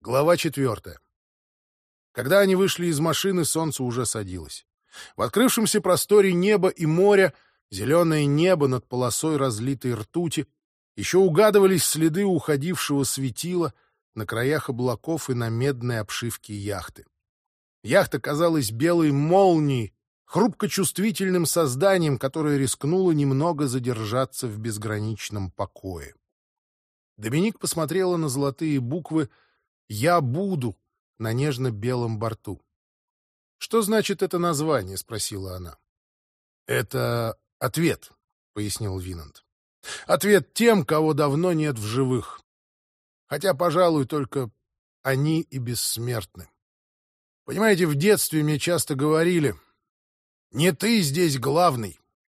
Глава 4. Когда они вышли из машины, солнце уже садилось. В открывшемся просторе неба и моря, зеленое небо над полосой разлитой ртути, еще угадывались следы уходившего светила на краях облаков и на медной обшивке яхты. Яхта казалась белой молнией, хрупко чувствительным созданием, которое рискнуло немного задержаться в безграничном покое. Доминик посмотрела на золотые буквы «Я буду» на нежно-белом борту. «Что значит это название?» — спросила она. «Это ответ», — пояснил Винанд. «Ответ тем, кого давно нет в живых. Хотя, пожалуй, только они и бессмертны. Понимаете, в детстве мне часто говорили: «Не ты здесь главный».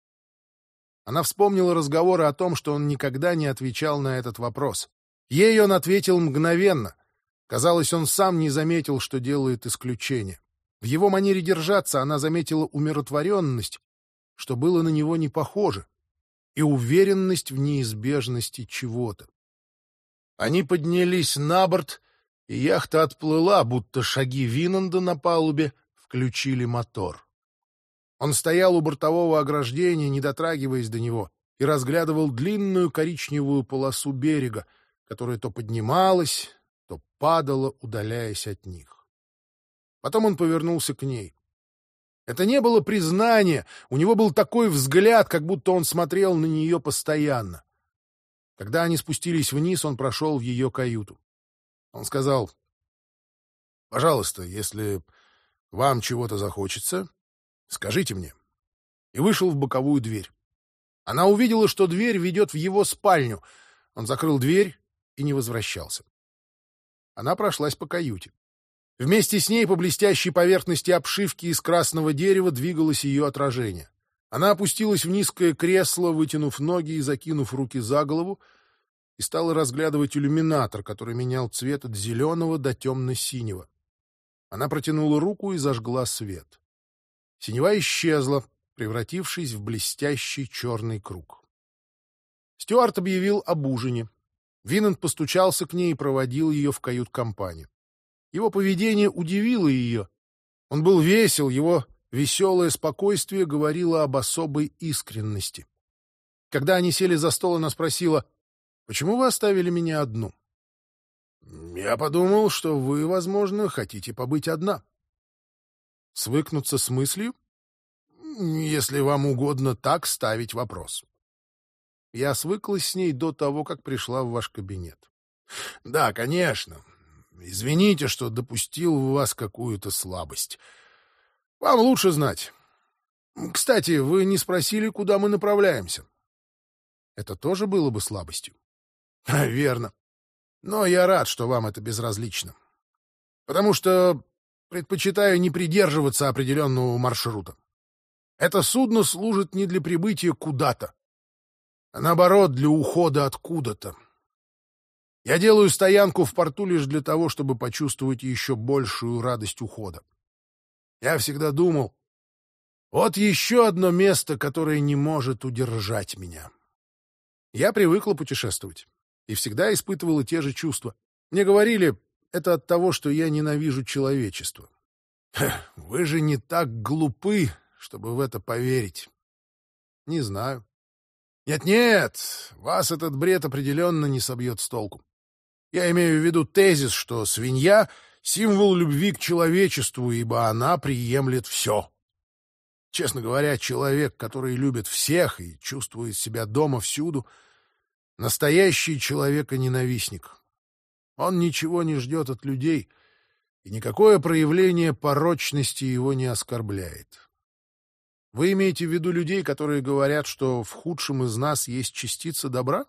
Она вспомнила разговоры о том, что он никогда не отвечал на этот вопрос. Ей он ответил мгновенно. Казалось, он сам не заметил, что делает исключение. В его манере держаться она заметила умиротворенность, что было на него не похоже, и уверенность в неизбежности чего-то. Они поднялись на борт, и яхта отплыла, будто шаги Винанда на палубе включили мотор. Он стоял у бортового ограждения, не дотрагиваясь до него, и разглядывал длинную коричневую полосу берега, которая то поднималась, то падала, удаляясь от них. Потом он повернулся к ней. Это не было признание, у него был такой взгляд, как будто он смотрел на нее постоянно. Когда они спустились вниз, он прошел в ее каюту. Он сказал: «Пожалуйста, если вам чего-то захочется, скажите мне», и вышел в боковую дверь. Она увидела, что дверь ведет в его спальню. Он закрыл дверь и не возвращался. Она прошлась по каюте. Вместе с ней по блестящей поверхности обшивки из красного дерева двигалось ее отражение. Она опустилась в низкое кресло, вытянув ноги и закинув руки за голову, и стала разглядывать иллюминатор, который менял цвет от зеленого до темно-синего. Она протянула руку и зажгла свет. Синева исчезла, превратившись в блестящий черный круг. Стюарт объявил об ужине. Винанд постучался к ней и проводил ее в кают-компанию. Его поведение удивило ее. Он был весел, его веселое спокойствие говорило об особой искренности. Когда они сели за стол, она спросила: «Почему вы оставили меня одну?» «Я подумал, что вы, возможно, хотите побыть одна». «Свыкнуться с мыслью?» «Если вам угодно так ставить вопрос». «Я свыклась с ней до того, как пришла в ваш кабинет». «Да, конечно. Извините, что допустил в вас какую-то слабость. Вам лучше знать. Кстати, вы не спросили, куда мы направляемся». «Это тоже было бы слабостью». «Верно. Но я рад, что вам это безразлично. Потому что предпочитаю не придерживаться определенного маршрута. Это судно служит не для прибытия куда-то, а наоборот, для ухода откуда-то. Я делаю стоянку в порту лишь для того, чтобы почувствовать еще большую радость ухода. Я всегда думал: вот еще одно место, которое не может удержать меня». Я привыкла путешествовать и всегда испытывала те же чувства. Мне говорили, это от того, что я ненавижу человечество. Вы же не так глупы, чтобы в это поверить. Не знаю. Нет-нет, вас этот бред определенно не собьет с толку. Я имею в виду тезис, что свинья — символ любви к человечеству, ибо она приемлет все. Честно говоря, человек, который любит всех и чувствует себя дома всюду, настоящий человека-ненавистник. Он ничего не ждет от людей, и никакое проявление порочности его не оскорбляет. Вы имеете в виду людей, которые говорят, что в худшем из нас есть частица добра?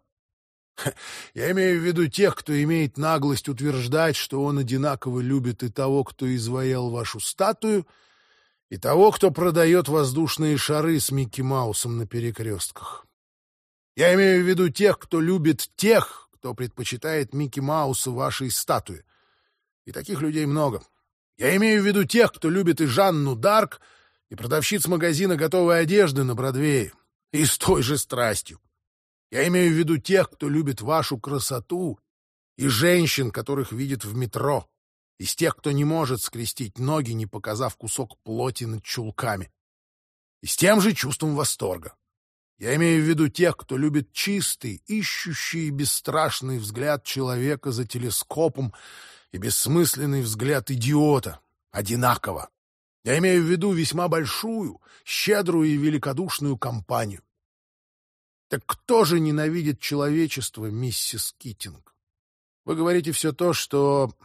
Я имею в виду тех, кто имеет наглость утверждать, что он одинаково любит и того, кто изваял вашу статую, и того, кто продает воздушные шары с Микки Маусом на перекрестках. Я имею в виду тех, кто любит тех, кто предпочитает Микки Мауса вашей статуе. И таких людей много. Я имею в виду тех, кто любит и Жанну Дарк, и продавщиц магазина готовой одежды на Бродвее, и с той же страстью. Я имею в виду тех, кто любит вашу красоту, и женщин, которых видит в метро, из тех, кто не может скрестить ноги, не показав кусок плоти над чулками, и с тем же чувством восторга. Я имею в виду тех, кто любит чистый, ищущий и бесстрашный взгляд человека за телескопом и бессмысленный взгляд идиота, одинаково. Я имею в виду весьма большую, щедрую и великодушную компанию. Так кто же ненавидит человечество, миссис Китинг? Вы говорите все то, что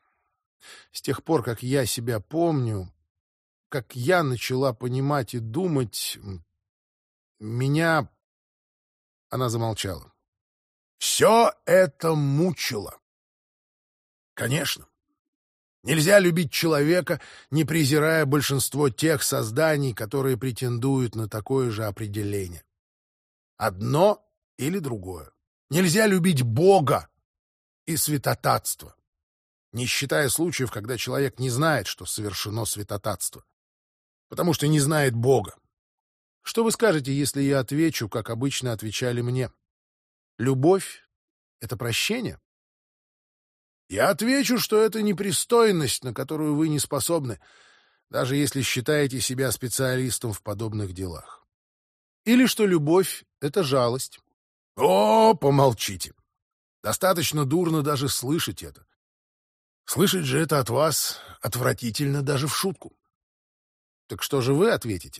с тех пор, как я себя помню, как я начала понимать и думать, меня... Она замолчала. Все это мучило. Конечно. Нельзя любить человека, не презирая большинство тех созданий, которые претендуют на такое же определение. Одно или другое. Нельзя любить Бога и святотатство, не считая случаев, когда человек не знает, что совершено святотатство, потому что не знает Бога. Что вы скажете, если я отвечу, как обычно отвечали мне? Любовь — это прощение? Я отвечу, что это непристойность, на которую вы не способны, даже если считаете себя специалистом в подобных делах. Или что любовь — это жалость. О, помолчите. Достаточно дурно даже слышать это. Слышать же это от вас отвратительно даже в шутку. Так что же вы ответите?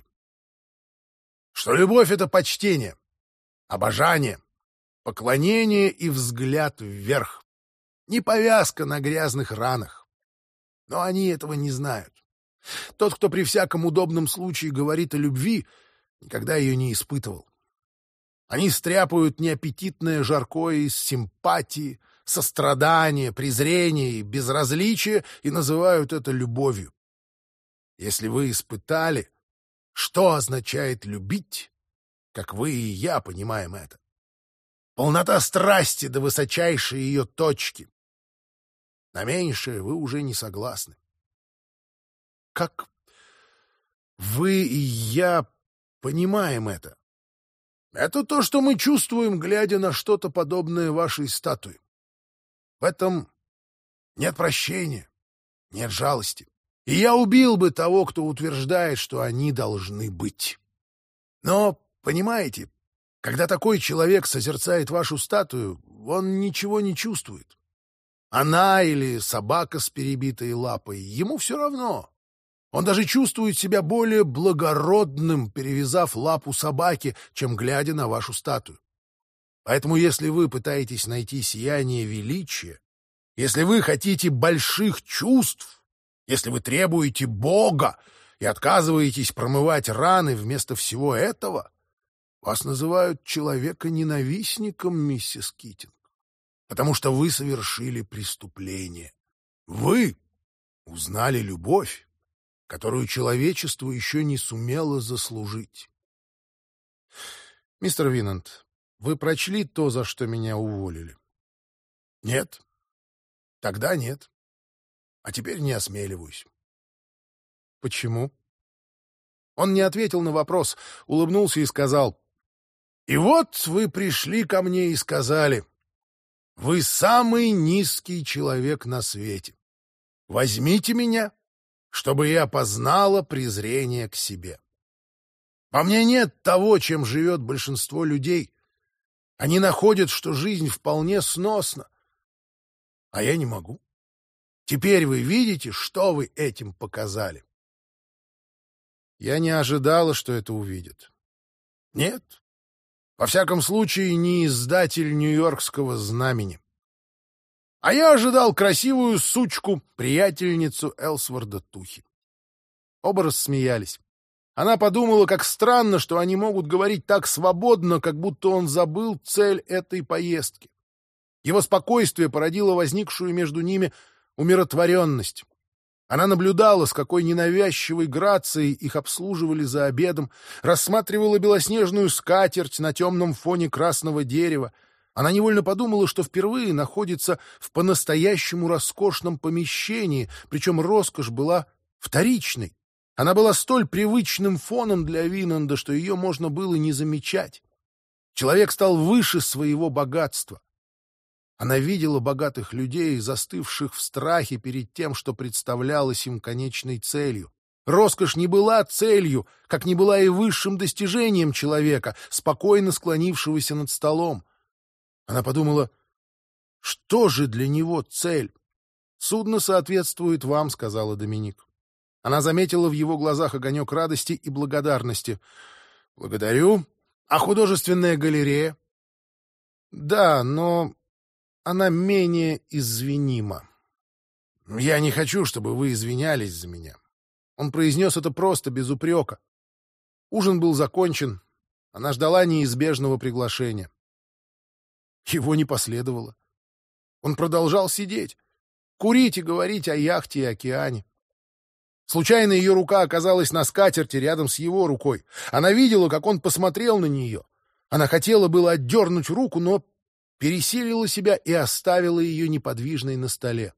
Что любовь — это почтение, обожание, поклонение и взгляд вверх. Не повязка на грязных ранах. Но они этого не знают. Тот, кто при всяком удобном случае говорит о любви, никогда ее не испытывал. Они стряпают неаппетитное жаркое из симпатии, сострадания, презрения и безразличия и называют это любовью. Если вы испытали, что означает любить, как вы и я понимаем это. Полнота страсти до высочайшей ее точки. На меньшее вы уже не согласны. Как вы и я понимаем это? Это то, что мы чувствуем, глядя на что-то подобное вашей статуе. В этом нет прощения, нет жалости. И я убил бы того, кто утверждает, что они должны быть. Но, понимаете, когда такой человек созерцает вашу статую, он ничего не чувствует. Она или собака с перебитой лапой, ему все равно. Он даже чувствует себя более благородным, перевязав лапу собаки, чем глядя на вашу статую. Поэтому если вы пытаетесь найти сияние величия, если вы хотите больших чувств, если вы требуете Бога и отказываетесь промывать раны вместо всего этого, вас называют человека-ненавистником, миссис Китинг, потому что вы совершили преступление. Вы узнали любовь, которую человечество еще не сумело заслужить. Мистер Винант, вы прочли то, за что меня уволили? Нет. Тогда нет. А теперь не осмеливаюсь. Почему? Он не ответил на вопрос, улыбнулся и сказал: «И вот вы пришли ко мне и сказали: вы самый низкий человек на свете. Возьмите меня, чтобы я познала презрение к себе. Во мне нет того, чем живет большинство людей. Они находят, что жизнь вполне сносна, а я не могу. Теперь вы видите, что вы этим показали». Я не ожидала, что это увидит. Нет. Во всяком случае, не издатель Нью-Йоркского знамени. А я ожидал красивую сучку, приятельницу Элсворда Тухи. Оба рассмеялись. Она подумала, как странно, что они могут говорить так свободно, как будто он забыл цель этой поездки. Его спокойствие породило возникшую между ними умиротворенность. Она наблюдала, с какой ненавязчивой грацией их обслуживали за обедом, рассматривала белоснежную скатерть на темном фоне красного дерева. Она невольно подумала, что впервые находится в по-настоящему роскошном помещении, причем роскошь была вторичной. Она была столь привычным фоном для Винанда, что ее можно было не замечать. Человек стал выше своего богатства. Она видела богатых людей, застывших в страхе перед тем, что представлялось им конечной целью. Роскошь не была целью, как не была и высшим достижением человека, спокойно склонившегося над столом. Она подумала, что же для него цель? «Судно соответствует вам», — сказала Доминик. Она заметила в его глазах огонек радости и благодарности. «Благодарю. А художественная галерея?» «Да, но она менее извинима. Я не хочу, чтобы вы извинялись за меня». Он произнес это просто, без упрека. Ужин был закончен. Она ждала неизбежного приглашения. Его не последовало. Он продолжал сидеть, курить и говорить о яхте и океане. Случайно ее рука оказалась на скатерти рядом с его рукой. Она видела, как он посмотрел на нее. Она хотела было отдернуть руку, но пересилила себя и оставила ее неподвижной на столе.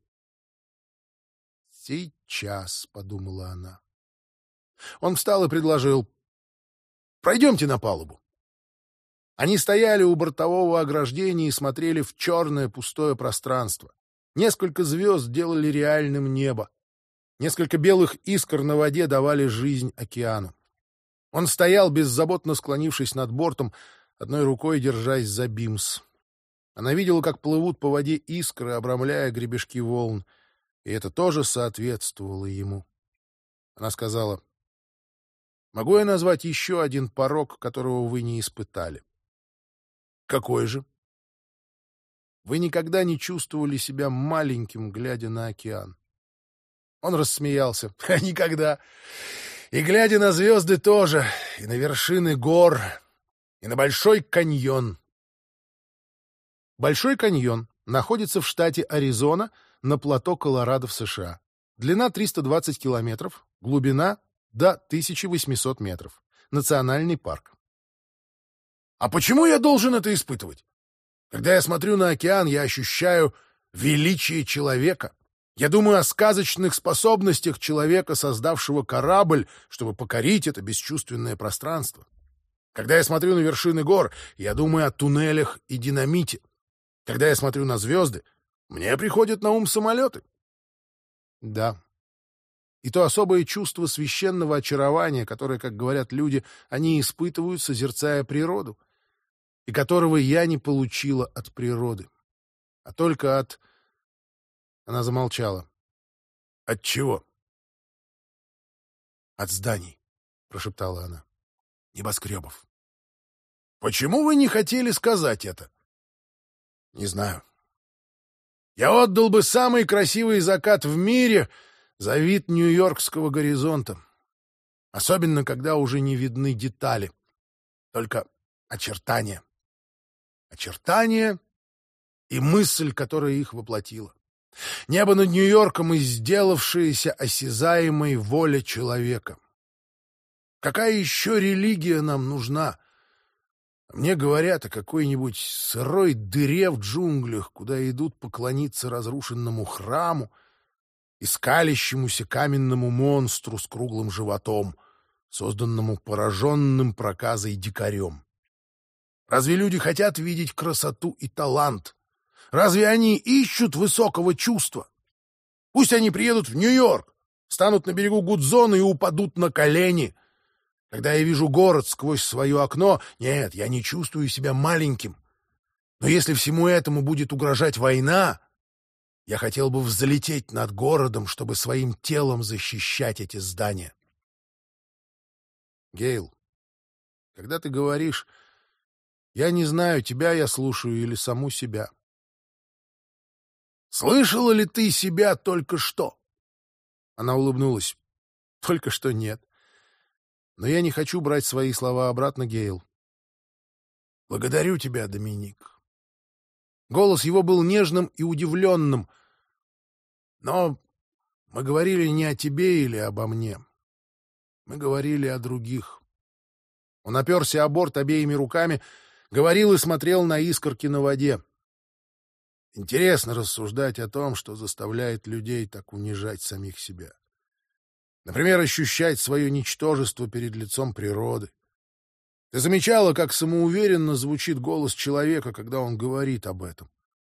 «Сейчас», — подумала она. Он встал и предложил: «Пройдемте на палубу». Они стояли у бортового ограждения и смотрели в черное пустое пространство. Несколько звезд делали реальным небо. Несколько белых искр на воде давали жизнь океану. Он стоял, беззаботно склонившись над бортом, одной рукой держась за бимс. Она видела, как плывут по воде искры, обрамляя гребешки волн, и это тоже соответствовало ему. Она сказала: «Могу я назвать еще один порок, которого вы не испытали?» «Какой же?» «Вы никогда не чувствовали себя маленьким, глядя на океан». Он рассмеялся. «Никогда. И глядя на звезды тоже, и на вершины гор, и на Большой каньон». Большой каньон находится в штате Аризона на плато Колорадо в США. Длина 320 километров, глубина до 1800 метров. Национальный парк. А почему я должен это испытывать? Когда я смотрю на океан, я ощущаю величие человека. Я думаю о сказочных способностях человека, создавшего корабль, чтобы покорить это бесчувственное пространство. Когда я смотрю на вершины гор, я думаю о туннелях и динамите. Когда я смотрю на звезды, мне приходят на ум самолеты. Да. И то особое чувство священного очарования, которое, как говорят люди, они испытывают, созерцая природу, и которого я не получила от природы, а только от... Она замолчала. От чего? От зданий, прошептала она. Небоскребов. Почему вы не хотели сказать это? Не знаю. Я отдал бы самый красивый закат в мире за вид нью-йоркского горизонта. Особенно, когда уже не видны детали, только очертания. Очертания и мысль, которая их воплотила. Небо над Нью-Йорком и сделавшаяся осязаемой воля человека. Какая еще религия нам нужна? Мне говорят о какой-нибудь сырой дыре в джунглях, куда идут поклониться разрушенному храму и скалящемуся каменному монстру с круглым животом, созданному пораженным проказой дикарем. Разве люди хотят видеть красоту и талант? Разве они ищут высокого чувства? Пусть они приедут в Нью-Йорк, станут на берегу Гудзона и упадут на колени. Когда я вижу город сквозь свое окно, нет, я не чувствую себя маленьким. Но если всему этому будет угрожать война, я хотел бы взлететь над городом, чтобы своим телом защищать эти здания. Гейл, когда ты говоришь, я не знаю, тебя я слушаю или саму себя. Слышала ли ты себя только что? Она улыбнулась. Только что нет. Но я не хочу брать свои слова обратно, Гейл. Благодарю тебя, Доминик. Голос его был нежным и удивленным. Но мы говорили не о тебе или обо мне. Мы говорили о других. Он оперся о борт обеими руками, говорил и смотрел на искорки на воде. Интересно рассуждать о том, что заставляет людей так унижать самих себя. Например, ощущать свое ничтожество перед лицом природы. Ты замечала, как самоуверенно звучит голос человека, когда он говорит об этом?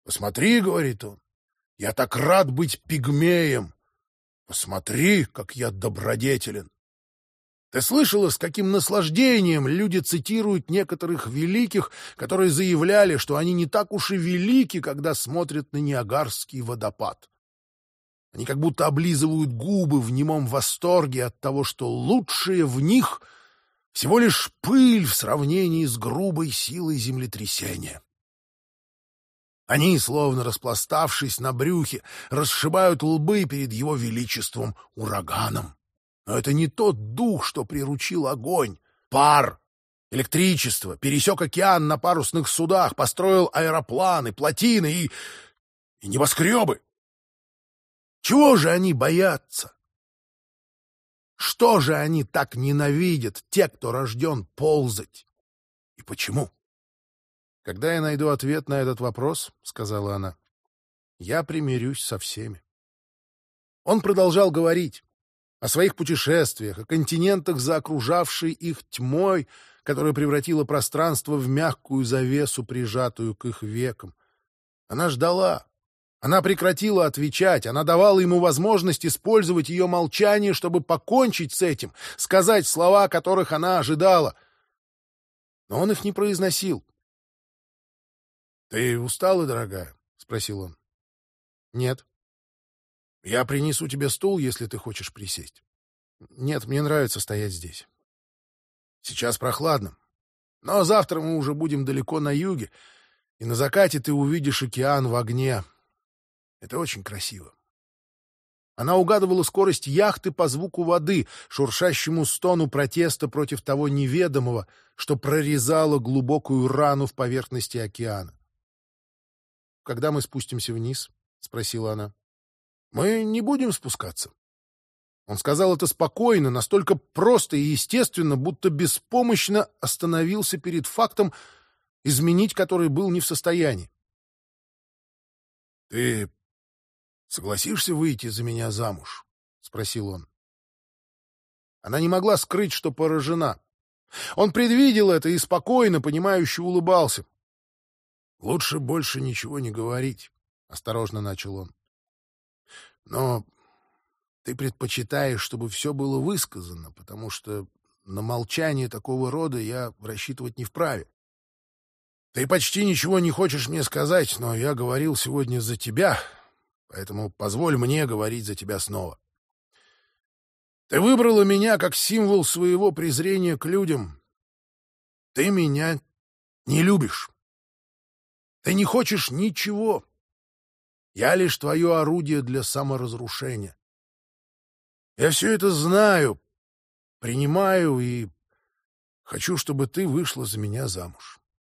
«Посмотри, — говорит он, — я так рад быть пигмеем! Посмотри, как я добродетелен!» Ты слышала, с каким наслаждением люди цитируют некоторых великих, которые заявляли, что они не так уж и велики, когда смотрят на Ниагарский водопад? Они как будто облизывают губы в немом восторге от того, что лучшее в них всего лишь пыль в сравнении с грубой силой землетрясения. Они, словно распластавшись на брюхе, расшибают лбы перед его величеством ураганом. Но это не тот дух, что приручил огонь, пар, электричество, пересек океан на парусных судах, построил аэропланы, плотины и небоскребы. Чего же они боятся? Что же они так ненавидят, те, кто рожден ползать? И почему? «Когда я найду ответ на этот вопрос, — сказала она, — я примирюсь со всеми». Он продолжал говорить о своих путешествиях, о континентах за окружавшей их тьмой, которая превратила пространство в мягкую завесу, прижатую к их векам. Она ждала. Она прекратила отвечать. Она давала ему возможность использовать ее молчание, чтобы покончить с этим, сказать слова, которых она ожидала. Но он их не произносил. «Ты устала, дорогая?» — спросил он. «Нет». «Я принесу тебе стул, если ты хочешь присесть». «Нет, мне нравится стоять здесь». «Сейчас прохладно. Но завтра мы уже будем далеко на юге, и на закате ты увидишь океан в огне. Это очень красиво». Она угадывала скорость яхты по звуку воды, шуршащему стону протеста против того неведомого, что прорезало глубокую рану в поверхности океана. «Когда мы спустимся вниз?» — спросила она. «Мы не будем спускаться». Он сказал это спокойно, настолько просто и естественно, будто беспомощно остановился перед фактом, изменить который был не в состоянии. «Ты согласишься выйти за меня замуж?» — спросил он. Она не могла скрыть, что поражена. Он предвидел это и спокойно, понимающе улыбался. «Лучше больше ничего не говорить», — осторожно начал он. «Но ты предпочитаешь, чтобы все было высказано, потому что на молчание такого рода я рассчитывать не вправе. Ты почти ничего не хочешь мне сказать, но я говорил сегодня за тебя, поэтому позволь мне говорить за тебя снова. Ты выбрала меня как символ своего презрения к людям. Ты меня не любишь. Ты не хочешь ничего. Я лишь твое орудие для саморазрушения. Я все это знаю, принимаю и хочу, чтобы ты вышла за меня замуж.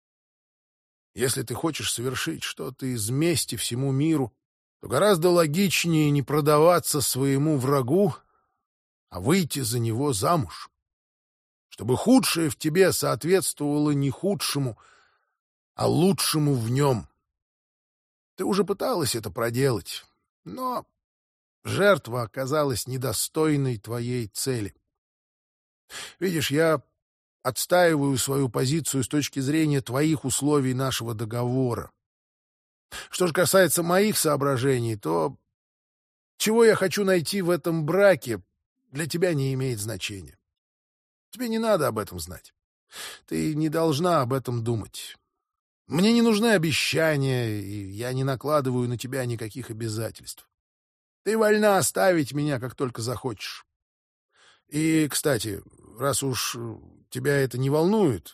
Если ты хочешь совершить что-то из мести всему миру, то гораздо логичнее не продаваться своему врагу, а выйти за него замуж, чтобы худшее в тебе соответствовало не худшему, а лучшему в нем. Ты уже пыталась это проделать, но жертва оказалась недостойной твоей цели. Видишь, я отстаиваю свою позицию с точки зрения твоих условий нашего договора. Что же касается моих соображений, то чего я хочу найти в этом браке, для тебя не имеет значения. Тебе не надо об этом знать. Ты не должна об этом думать. Мне не нужны обещания, и я не накладываю на тебя никаких обязательств. Ты вольна оставить меня, как только захочешь. И, кстати, раз уж тебя это не волнует,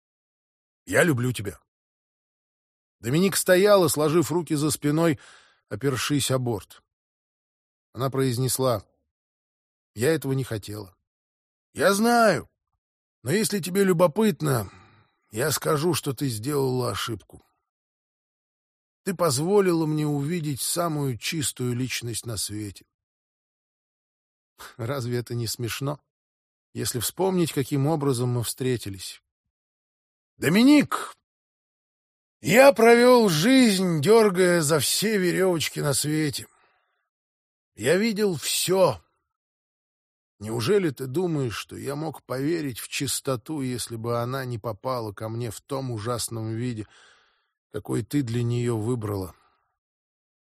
я люблю тебя». Доминик стояла, сложив руки за спиной, опершись о борт. Она произнесла: «Я этого не хотела». «Я знаю, но если тебе любопытно, я скажу, что ты сделала ошибку. Ты позволила мне увидеть самую чистую личность на свете». Разве это не смешно, если вспомнить, каким образом мы встретились? «Доминик, я провел жизнь, дергая за все веревочки на свете. Я видел все. Неужели ты думаешь, что я мог поверить в чистоту, если бы она не попала ко мне в том ужасном виде, какой ты для нее выбрала?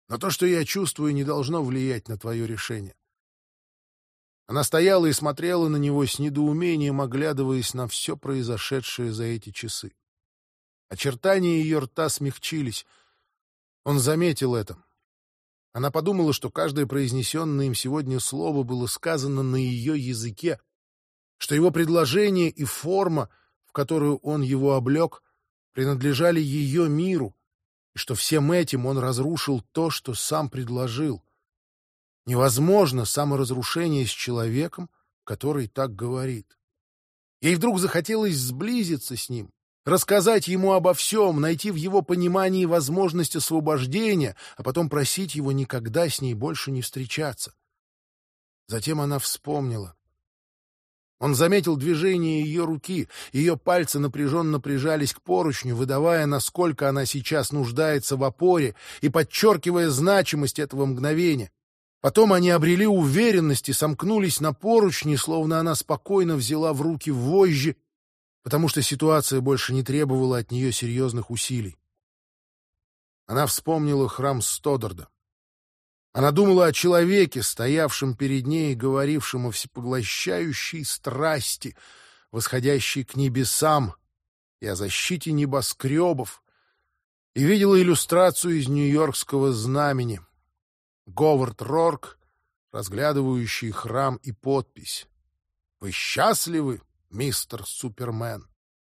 Но то, что я чувствую, не должно влиять на твое решение. Она стояла и смотрела на него с недоумением, оглядываясь на все произошедшее за эти часы. Очертания ее рта смягчились. Он заметил это. Она подумала, что каждое произнесенное им сегодня слово было сказано на ее языке, что его предложение и форма, в которую он его облег, принадлежали ее миру, и что всем этим он разрушил то, что сам предложил. Невозможно саморазрушение с человеком, который так говорит. Ей вдруг захотелось сблизиться с ним, рассказать ему обо всем, найти в его понимании возможность освобождения, а потом просить его никогда с ней больше не встречаться. Затем она вспомнила. Он заметил движение ее руки, ее пальцы напряженно прижались к поручню, выдавая, насколько она сейчас нуждается в опоре и подчеркивая значимость этого мгновения. Потом они обрели уверенность и сомкнулись на поручни, словно она спокойно взяла в руки вожжи, потому что ситуация больше не требовала от нее серьезных усилий. Она вспомнила храм Стодарда. Она думала о человеке, стоявшем перед ней и говорившем о всепоглощающей страсти, восходящей к небесам, и о защите небоскребов, и видела иллюстрацию из Нью-Йоркского знамени. Говард Рорк, разглядывающий храм, и подпись: «Вы счастливы, мистер Супермен?»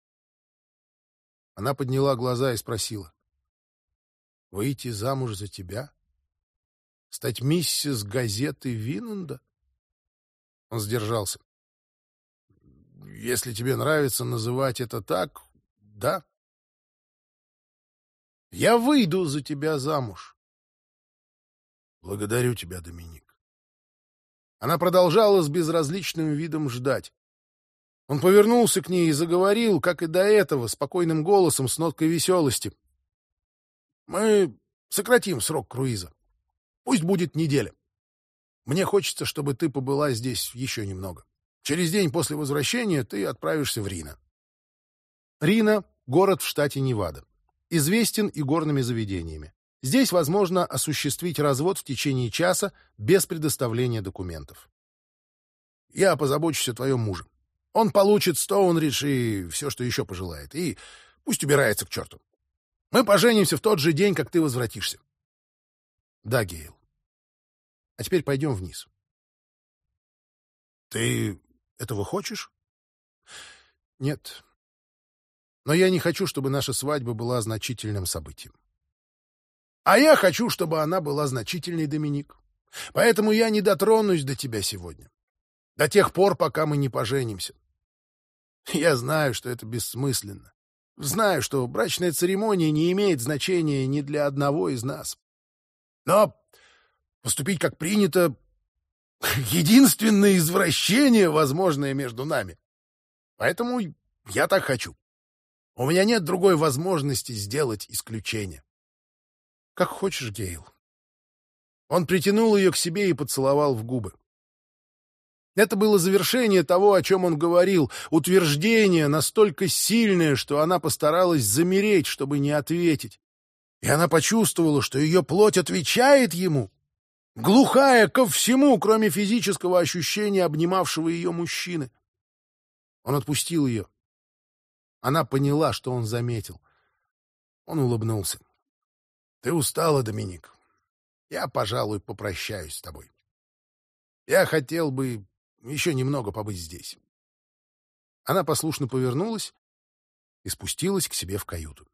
Она подняла глаза и спросила: «Выйти замуж за тебя? Стать миссис газеты Винненда?» Он сдержался. «Если тебе нравится называть это так, да. Я выйду за тебя замуж». «Благодарю тебя, Доминик». Она продолжала с безразличным видом ждать. Он повернулся к ней и заговорил, как и до этого, спокойным голосом с ноткой веселости. «Мы сократим срок круиза. Пусть будет неделя. Мне хочется, чтобы ты побыла здесь еще немного. Через день после возвращения ты отправишься в Рино». Рино — город в штате Невада. Известен и горными заведениями. Здесь возможно осуществить развод в течение часа без предоставления документов. «Я позабочусь о твоем муже. Он получит Стоунридж и все, что еще пожелает, и пусть убирается к черту. Мы поженимся в тот же день, как ты возвратишься». «Да, Гейл. А теперь пойдем вниз». «Ты этого хочешь?» «Нет. Но я не хочу, чтобы наша свадьба была значительным событием». «А я хочу, чтобы она была значительной, Доминик. Поэтому я не дотронусь до тебя сегодня. До тех пор, пока мы не поженимся. Я знаю, что это бессмысленно. Знаю, что брачная церемония не имеет значения ни для одного из нас. Но поступить как принято — единственное извращение, возможное между нами. Поэтому я так хочу. У меня нет другой возможности сделать исключение». «Как хочешь, Гейл». Он притянул ее к себе и поцеловал в губы. Это было завершение того, о чем он говорил, утверждение настолько сильное, что она постаралась замереть, чтобы не ответить. И она почувствовала, что ее плоть отвечает ему, глухая ко всему, кроме физического ощущения обнимавшего ее мужчины. Он отпустил ее. Она поняла, что он заметил. Он улыбнулся. «Ты устала, Доминик. Я, пожалуй, попрощаюсь с тобой. Я хотел бы еще немного побыть здесь». Она послушно повернулась и спустилась к себе в каюту.